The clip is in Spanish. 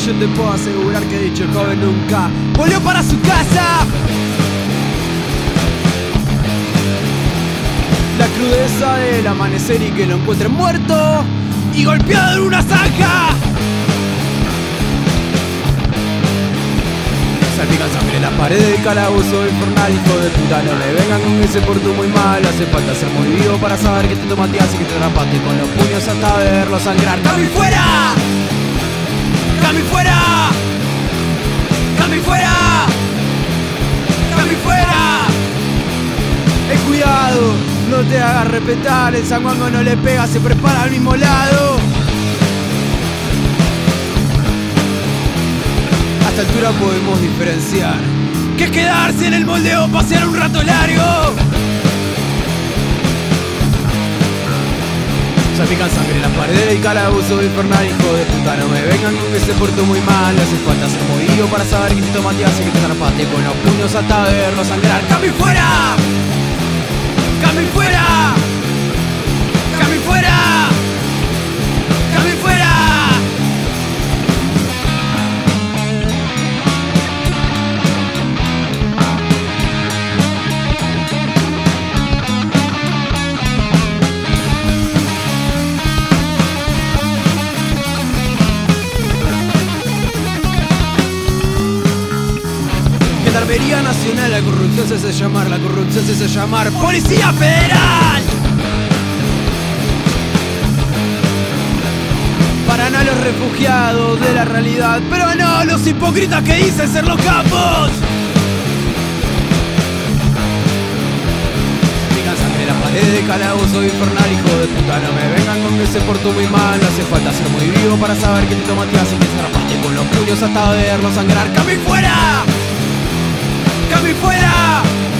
yo te puedo asegurar que dicho joven nunca volvió para su casa. La crudeza del amanecer y que lo encuentren muerto y golpeado en una zanja. Salpican sangre en las paredes del calabozo infernal. Hijo de puta, no me vengan con ese porto muy mal. Hace falta ser muy vivo para saber que te tomateas y que te atrapaste con los puños hasta verlo sangrar. ¡Cami fuera! ¡Cami fuera! ¡Cami fuera! ¡Cami fuera! Cuidado, no te hagas respetar. El sanguango no le pega, se prepara al mismo lado. A esta altura podemos diferenciar que es quedarse en el molde o pasear un rato largo. Salpican sangre en las paredes del calabozo infernal. Hijo de puta, no me vengan con que se portó muy mal. Hace falta ser movido para saber que te tomateas y que te atrapaste con los puños hasta verlo sangrar. ¡Cami fuera! ¡Cami fuera! ¡Cami fuera! ¡Cami fuera! Gendarmería Nacional, la corrupción se hace llamar, la corrupción se hace llamar Policía Federal. Paran a los refugiados de la realidad, pero no a los hipócritas que dicen ser los capos. Pican sangre en la pared de calabozo infernal. Hijo de puta, no me vengan con que se portó muy mal. No hace falta ser muy vivo para saber que te tomateas y que te atrapaste con los puños hasta verlo sangrar. ¡Cami fuera! ¡Cami fuera!